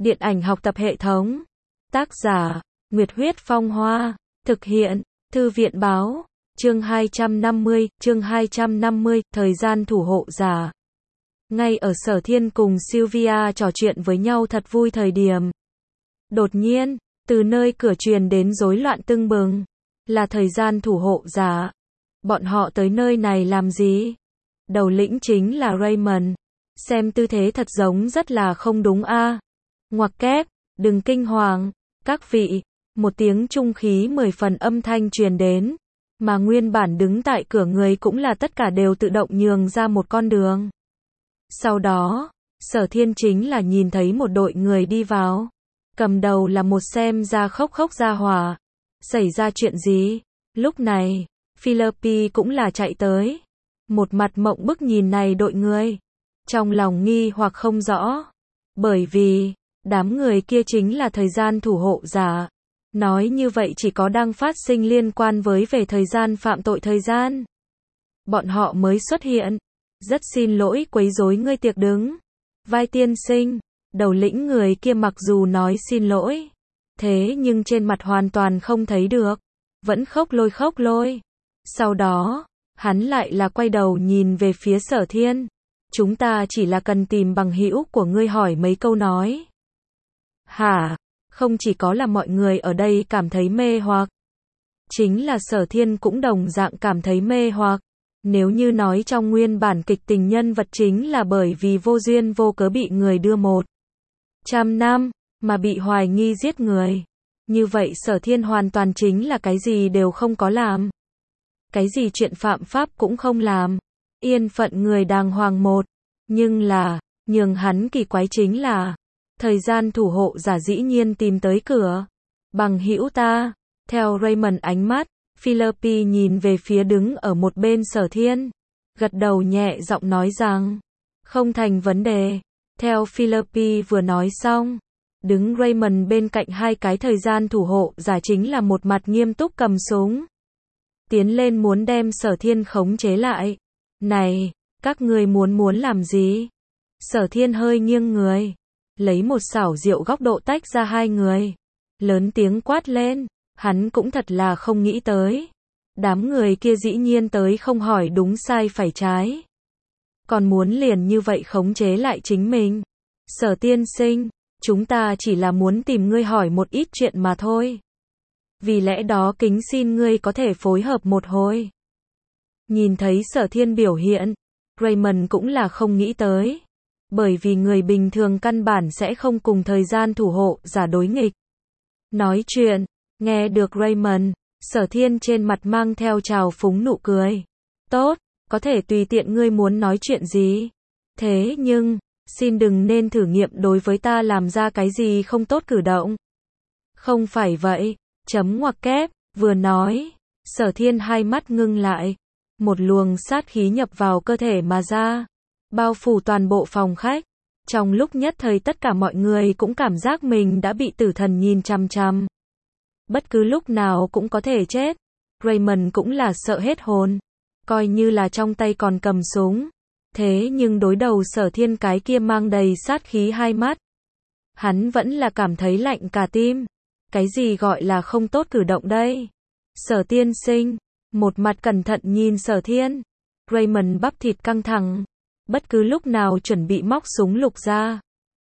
Điện ảnh học tập hệ thống. Tác giả, Nguyệt Huyết Phong Hoa. Thực hiện, Thư viện Báo. Chương 250, thời gian thủ hộ giả. Ngay ở Sở Thiên cùng Sylvia trò chuyện với nhau thật vui thời điểm. Đột nhiên, từ nơi cửa truyền đến rối loạn tưng bừng. Là thời gian thủ hộ giả. Bọn họ tới nơi này làm gì? Đầu lĩnh chính là Raymond. Xem tư thế thật giống rất là không đúng a. Ngoặc kép, đừng kinh hoàng, các vị. Một tiếng trung khí 10 phần âm thanh truyền đến. Mà nguyên bản đứng tại cửa người cũng là tất cả đều tự động nhường ra một con đường. Sau đó, Sở Thiên chính là nhìn thấy một đội người đi vào. Cầm đầu là một xem ra khóc ra hỏa. Xảy ra chuyện gì? Lúc này, Philippi cũng là chạy tới. Một mặt mộng bức nhìn này đội người. Trong lòng nghi hoặc không rõ. Bởi vì, đám người kia chính là thời gian thủ hộ giả. Nói như vậy chỉ có đang phát sinh liên quan với về thời gian phạm tội thời gian. Bọn họ mới xuất hiện. Rất xin lỗi quấy rối ngươi tiệc đứng. Vai tiên sinh, đầu lĩnh người kia mặc dù nói xin lỗi. Thế nhưng trên mặt hoàn toàn không thấy được. Vẫn khóc lôi. Sau đó, hắn lại là quay đầu nhìn về phía Sở Thiên. Chúng ta chỉ là cần tìm bằng hữu của ngươi hỏi mấy câu nói. Hả? Không chỉ có là mọi người ở đây cảm thấy mê hoặc. Chính là Sở Thiên cũng đồng dạng cảm thấy mê hoặc. Nếu như nói trong nguyên bản kịch tình nhân vật chính là bởi vì vô duyên vô cớ bị người đưa 100 năm, mà bị hoài nghi giết người. Như vậy Sở Thiên hoàn toàn chính là cái gì đều không có làm. Cái gì chuyện phạm pháp cũng không làm. Yên phận người đàng hoàng một. Nhưng là, nhường hắn kỳ quái chính là, thời gian thủ hộ giả dĩ nhiên tìm tới cửa. Bằng hữu ta, theo Raymond ánh mắt, Philippi nhìn về phía đứng ở một bên Sở Thiên. Gật đầu nhẹ giọng nói rằng, không thành vấn đề. Theo Philippi vừa nói xong, đứng Raymond bên cạnh hai cái thời gian thủ hộ giả chính là một mặt nghiêm túc cầm súng. Tiến lên muốn đem Sở Thiên khống chế lại. Này, các ngươi muốn làm gì? Sở Thiên hơi nghiêng người. Lấy một xảo diệu góc độ tách ra hai người. Lớn tiếng quát lên. Hắn cũng thật là không nghĩ tới. Đám người kia dĩ nhiên tới không hỏi đúng sai phải trái. Còn muốn liền như vậy khống chế lại chính mình. Sở tiên sinh, chúng ta chỉ là muốn tìm ngươi hỏi một ít chuyện mà thôi. Vì lẽ đó kính xin ngươi có thể phối hợp một hồi. Nhìn thấy Sở Thiên biểu hiện, Raymond cũng là không nghĩ tới. Bởi vì người bình thường căn bản sẽ không cùng thời gian thủ hộ giả đối nghịch. Nói chuyện, nghe được Raymond, Sở Thiên trên mặt mang theo trào phúng nụ cười. Tốt, có thể tùy tiện ngươi muốn nói chuyện gì. Thế nhưng, xin đừng nên thử nghiệm đối với ta làm ra cái gì không tốt cử động. Không phải vậy, chấm ngoặc kép, vừa nói, Sở Thiên hai mắt ngưng lại. Một luồng sát khí nhập vào cơ thể mà ra, bao phủ toàn bộ phòng khách. Trong lúc nhất thời tất cả mọi người cũng cảm giác mình đã bị tử thần nhìn chằm chằm. Bất cứ lúc nào cũng có thể chết. Raymond cũng là sợ hết hồn. Coi như là trong tay còn cầm súng. Thế nhưng đối đầu Sở Thiên cái kia mang đầy sát khí hai mắt. Hắn vẫn là cảm thấy lạnh cả tim. Cái gì gọi là không tốt cử động đây? Sở tiên sinh, một mặt cẩn thận nhìn Sở Thiên. Raymond bắp thịt căng thẳng. Bất cứ lúc nào chuẩn bị móc súng lục ra.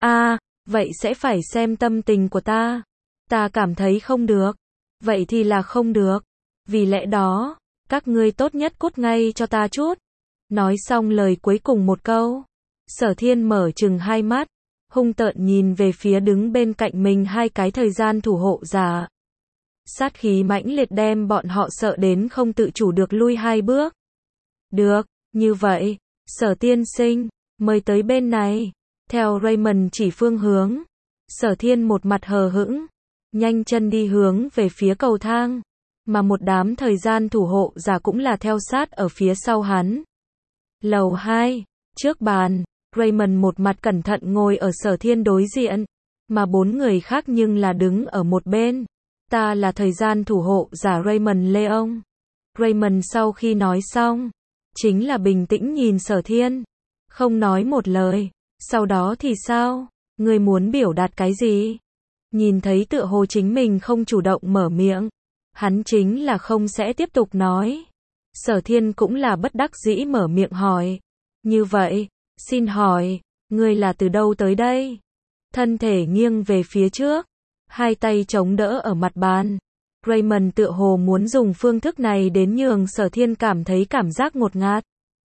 Vậy sẽ phải xem tâm tình của ta. Ta cảm thấy không được. Vậy thì là không được. Vì lẽ đó, các ngươi tốt nhất cút ngay cho ta chút. Nói xong lời cuối cùng một câu. Sở Thiên mở trừng hai mắt. Hung tợn nhìn về phía đứng bên cạnh mình hai cái thời gian thủ hộ giả. Sát khí mãnh liệt đem bọn họ sợ đến không tự chủ được lui hai bước. Được, như vậy, Sở tiên sinh, mời tới bên này. Theo Raymond chỉ phương hướng. Sở Thiên một mặt hờ hững. Nhanh chân đi hướng về phía cầu thang. Mà một đám thời gian thủ hộ giả cũng là theo sát ở phía sau hắn. Lầu 2, trước bàn, Raymond một mặt cẩn thận ngồi ở Sở Thiên đối diện. Mà 4 người khác nhưng là đứng ở một bên. Ta là thời gian thủ hộ giả Raymond Leon. Raymond sau khi nói xong, chính là bình tĩnh nhìn Sở Thiên. Không nói một lời. Sau đó thì sao? Ngươi muốn biểu đạt cái gì? Nhìn thấy tựa hồ chính mình không chủ động mở miệng. Hắn chính là không sẽ tiếp tục nói. Sở Thiên cũng là bất đắc dĩ mở miệng hỏi. Như vậy, xin hỏi, ngươi là từ đâu tới đây? Thân thể nghiêng về phía trước, hai tay chống đỡ ở mặt bàn. Raymond tựa hồ muốn dùng phương thức này đến nhường Sở Thiên cảm thấy cảm giác ngột ngạt.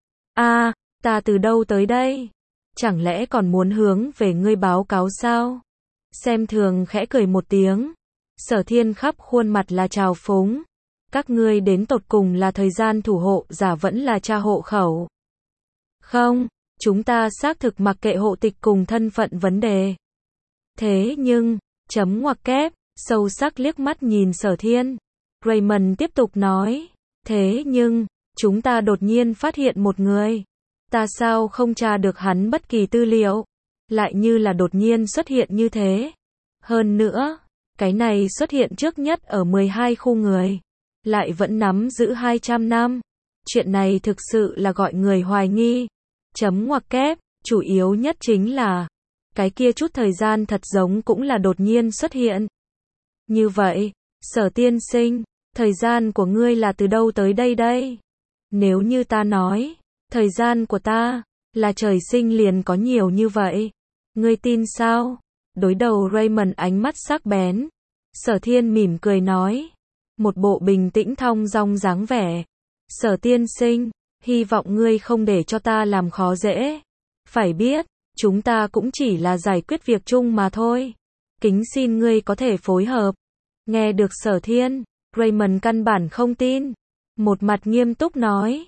Ta từ đâu tới đây? Chẳng lẽ còn muốn hướng về ngươi báo cáo sao? Xem thường khẽ cười một tiếng. Sở Thiên khắp khuôn mặt là trào phúng. Các ngươi đến tột cùng là thời gian thủ hộ giả vẫn là tra hộ khẩu? Không, chúng ta xác thực mặc kệ hộ tịch cùng thân phận vấn đề. Thế nhưng, chấm ngoặc kép, sâu sắc liếc mắt nhìn Sở Thiên. Raymond tiếp tục nói. Thế nhưng, chúng ta đột nhiên phát hiện một người. Ta sao không tra được hắn bất kỳ tư liệu? Lại như là đột nhiên xuất hiện như thế. Hơn nữa, cái này xuất hiện trước nhất ở 12 khu người. Lại vẫn nắm giữ 200 năm. Chuyện này thực sự là gọi người hoài nghi. Chấm ngoặc kép, chủ yếu nhất chính là cái kia chút thời gian thật giống cũng là đột nhiên xuất hiện. Như vậy, Sở tiên sinh, thời gian của ngươi là từ đâu tới đây đây? Nếu như ta nói, thời gian của ta là trời sinh liền có nhiều như vậy, ngươi tin sao? Đối đầu Raymond ánh mắt sắc bén. Sở Thiên mỉm cười nói, một bộ bình tĩnh thong dong dáng vẻ. Sở tiên sinh, hy vọng ngươi không để cho ta làm khó dễ. Phải biết, chúng ta cũng chỉ là giải quyết việc chung mà thôi. Kính xin ngươi có thể phối hợp. Nghe được Sở Thiên, Raymond căn bản không tin. Một mặt nghiêm túc nói.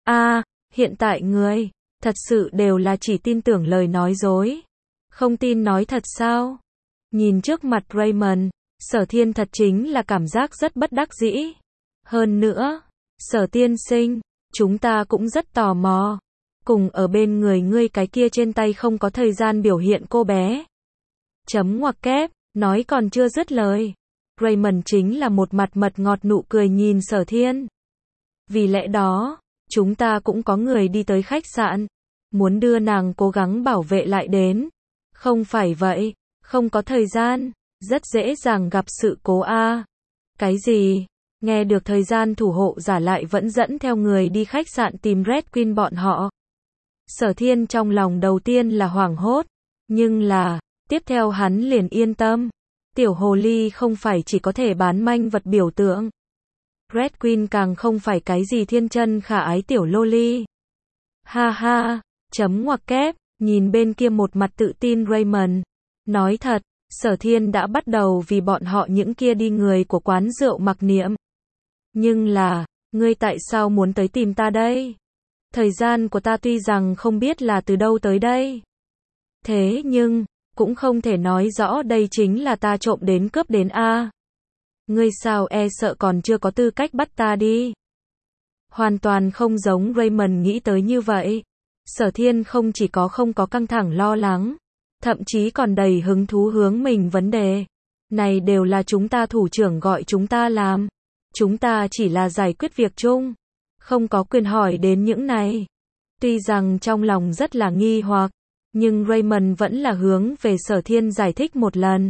Hiện tại ngươi, thật sự đều là chỉ tin tưởng lời nói dối. Không tin nói thật sao? Nhìn trước mặt Raymond, Sở Thiên thật chính là cảm giác rất bất đắc dĩ. Hơn nữa, Sở tiên sinh, chúng ta cũng rất tò mò. Cùng ở bên người ngươi cái kia trên tay không có thời gian biểu hiện cô bé. Chấm ngoặc kép, nói còn chưa dứt lời. Raymond chính là một mặt mật ngọt nụ cười nhìn Sở Thiên. Vì lẽ đó, chúng ta cũng có người đi tới khách sạn. Muốn đưa nàng cố gắng bảo vệ lại đến. Không phải vậy, không có thời gian, rất dễ dàng gặp sự cố a. Cái gì? Nghe được thời gian thủ hộ giả lại vẫn dẫn theo người đi khách sạn tìm Red Queen bọn họ. Sở Thiên trong lòng đầu tiên là hoảng hốt, nhưng là, tiếp theo hắn liền yên tâm. Tiểu hồ ly không phải chỉ có thể bán manh vật biểu tượng. Red Queen càng không phải cái gì thiên chân khả ái tiểu loli. Ha ha, chấm ngoặc kép, nhìn bên kia một mặt tự tin Raymond. Nói thật, Sở Thiên đã bắt đầu vì bọn họ những kia đi người của quán rượu mặc niệm. Nhưng là, ngươi tại sao muốn tới tìm ta đây? Thời gian của ta tuy rằng không biết là từ đâu tới đây. Thế nhưng, cũng không thể nói rõ đây chính là ta trộm đến cướp đến a. Ngươi sao e sợ còn chưa có tư cách bắt ta đi. Hoàn toàn không giống Raymond nghĩ tới như vậy. Sở Thiên không chỉ có không có căng thẳng lo lắng, thậm chí còn đầy hứng thú hướng mình vấn đề. Này đều là chúng ta thủ trưởng gọi chúng ta làm. Chúng ta chỉ là giải quyết việc chung, không có quyền hỏi đến những này. Tuy rằng trong lòng rất là nghi hoặc, nhưng Raymond vẫn là hướng về Sở Thiên giải thích một lần.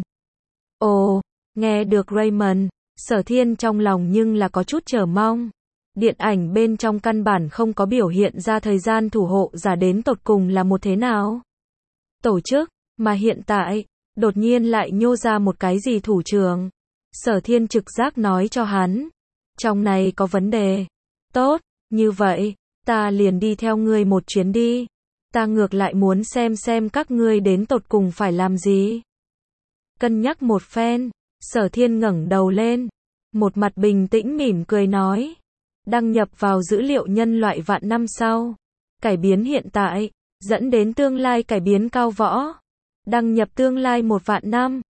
Ồ, nghe được Raymond, Sở Thiên trong lòng nhưng là có chút chờ mong. Điện ảnh bên trong căn bản không có biểu hiện ra thời gian thủ hộ giả đến tột cùng là một thế nào. Tổ chức, mà hiện tại, đột nhiên lại nhô ra một cái gì thủ trưởng. Sở Thiên trực giác nói cho hắn. Trong này có vấn đề. Tốt, như vậy, ta liền đi theo ngươi một chuyến đi. Ta ngược lại muốn xem các ngươi đến tột cùng phải làm gì. Cân nhắc một phen, Sở Thiên ngẩng đầu lên. Một mặt bình tĩnh mỉm cười nói. Đăng nhập vào dữ liệu nhân loại vạn năm sau. Cải biến hiện tại, dẫn đến tương lai cải biến cao võ. Đăng nhập tương lai 1 vạn năm.